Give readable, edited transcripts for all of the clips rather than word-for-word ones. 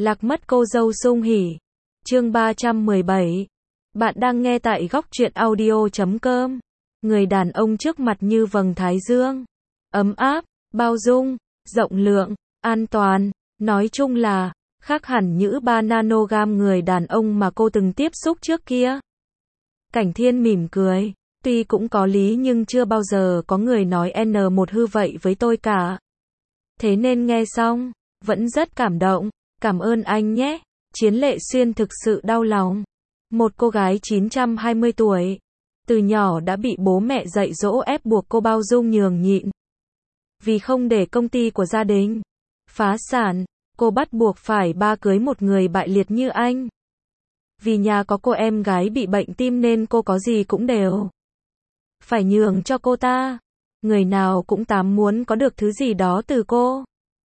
Lạc mất cô dâu sung hỉ. Chương 317. Bạn đang nghe tại góc truyện audio.com. Người đàn ông trước mặt như vầng thái dương. Ấm áp, bao dung, rộng lượng, an toàn. Nói chung là, khác hẳn những 3 nanogam người đàn ông mà cô từng tiếp xúc trước kia. Cảnh Thiên mỉm cười. Tuy cũng có lý nhưng chưa bao giờ có người nói N1 hư vậy với tôi cả. Thế nên nghe xong, vẫn rất cảm động. Cảm ơn anh nhé. Chiến Lệ Xuyên thực sự đau lòng. Một cô gái 920 tuổi. Từ nhỏ đã bị bố mẹ dạy dỗ ép buộc cô bao dung nhường nhịn. Vì không để công ty của gia đình phá sản, cô bắt buộc phải cưới một người bại liệt như anh. Vì nhà có cô em gái bị bệnh tim nên cô có gì cũng đều phải nhường cho cô ta. Người nào cũng muốn có được thứ gì đó từ cô.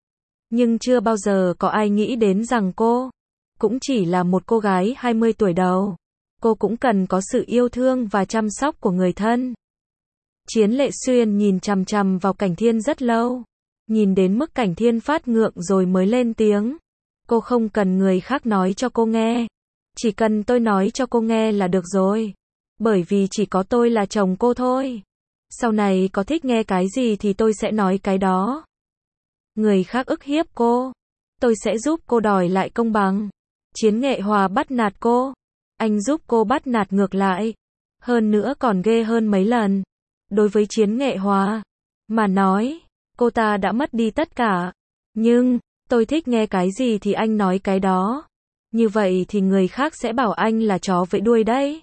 Nhưng chưa bao giờ có ai nghĩ đến rằng cô cũng chỉ là một cô gái 20 tuổi đầu. Cô cũng cần có sự yêu thương và chăm sóc của người thân. Chiến Lệ Xuyên nhìn chằm chằm vào Cảnh Thiên rất lâu. Nhìn đến mức Cảnh Thiên phát ngượng rồi mới lên tiếng. Cô không cần người khác nói cho cô nghe. Chỉ cần tôi nói cho cô nghe là được rồi. Bởi vì chỉ có tôi là chồng cô thôi. Sau này có thích nghe cái gì thì tôi sẽ nói cái đó. Người khác ức hiếp cô, tôi sẽ giúp cô đòi lại công bằng. Chiến Nghệ Hòa bắt nạt cô, anh giúp cô bắt nạt ngược lại. Hơn nữa còn ghê hơn mấy lần. Đối với Chiến Nghệ Hòa mà nói, cô ta đã mất đi tất cả. Nhưng, tôi thích nghe cái gì thì anh nói cái đó. Như vậy thì người khác sẽ bảo anh là chó vẫy đuôi đấy.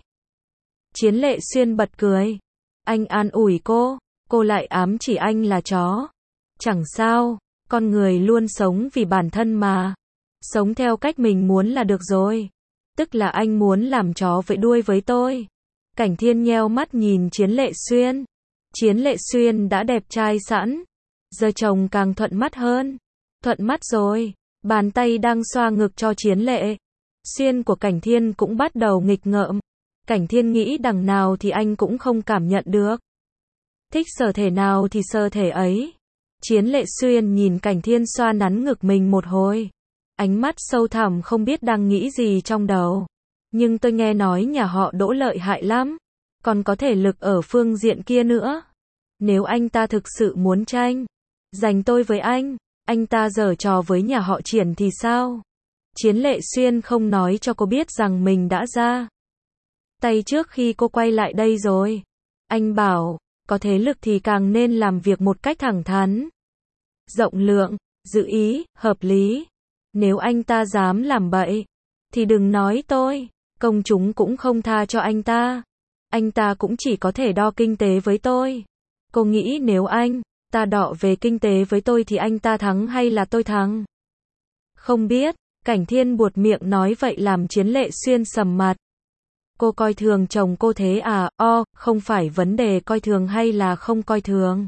Chiến Lệ Xuyên bật cười. Anh an ủi cô lại ám chỉ anh là chó. Chẳng sao, con người luôn sống vì bản thân mà. Sống theo cách mình muốn là được rồi. Tức là anh muốn làm chó vẫy đuôi với tôi. Cảnh Thiên nheo mắt nhìn Chiến Lệ Xuyên. Chiến Lệ Xuyên đã đẹp trai sẵn. Giờ chồng càng thuận mắt hơn. Thuận mắt rồi. Bàn tay đang xoa ngực cho Chiến Lệ Xuyên của Cảnh Thiên cũng bắt đầu nghịch ngợm. Cảnh Thiên nghĩ đằng nào thì anh cũng không cảm nhận được. Thích sở thể nào thì sở thể ấy. Chiến Lệ Xuyên nhìn Cảnh Thiên xoa nắn ngực mình một hồi. Ánh mắt sâu thẳm không biết đang nghĩ gì trong đầu. Nhưng tôi nghe nói nhà họ Đỗ lợi hại lắm. Còn có thể lực ở phương diện kia nữa. Nếu anh ta thực sự muốn tranh giành tôi với anh ta giở trò với nhà họ Triển thì sao? Chiến Lệ Xuyên không nói cho cô biết rằng mình đã ra tay trước khi cô quay lại đây rồi. Anh bảo, có thế lực thì càng nên làm việc một cách thẳng thắn, rộng lượng, dự ý, hợp lý. Nếu anh ta dám làm bậy, thì đừng nói tôi, công chúng cũng không tha cho anh ta. Anh ta cũng chỉ có thể đo kinh tế với tôi. Cô nghĩ nếu anh ta đọ về kinh tế với tôi thì anh ta thắng hay là tôi thắng? Không biết, Cảnh Thiên buột miệng nói vậy làm Chiến Lệ Xuyên sầm mặt. Cô coi thường chồng cô thế à? Không phải vấn đề coi thường hay là không coi thường.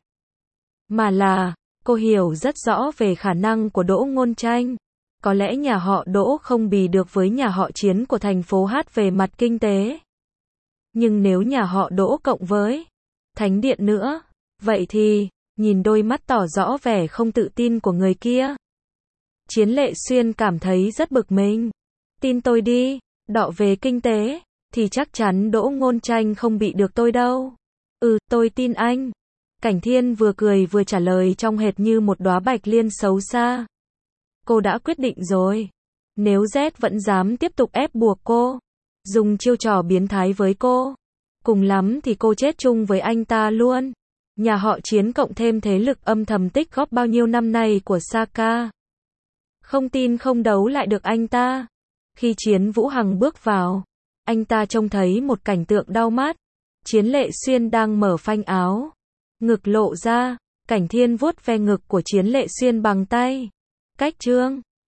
Mà là, cô hiểu rất rõ về khả năng của Đỗ Ngôn Tranh. Có lẽ nhà họ Đỗ không bì được với nhà họ Chiến của thành phố Hát về mặt kinh tế. Nhưng nếu nhà họ Đỗ cộng với Thánh Điện nữa, vậy thì, nhìn đôi mắt tỏ rõ vẻ không tự tin của người kia. Chiến Lệ Xuyên cảm thấy rất bực mình. Tin tôi đi, đọ về kinh tế thì chắc chắn Đỗ Ngôn Tranh không bị được tôi đâu. Tôi tin anh. Cảnh Thiên vừa cười vừa trả lời trong hệt như một đóa bạch liên xấu xa. Cô đã quyết định rồi. Nếu Z vẫn dám tiếp tục ép buộc cô, dùng chiêu trò biến thái với cô, cùng lắm thì cô chết chung với anh ta luôn. Nhà họ Chiến cộng thêm thế lực âm thầm tích góp bao nhiêu năm nay của Saka. Không tin không đấu lại được anh ta. Khi Chiến Vũ Hằng bước vào, anh ta trông thấy một cảnh tượng đau mắt. Chiến Lệ Xuyên đang mở phanh áo, ngực lộ ra. Cảnh Thiên vuốt ve ngực của Chiến Lệ Xuyên bằng tay. Cách trương.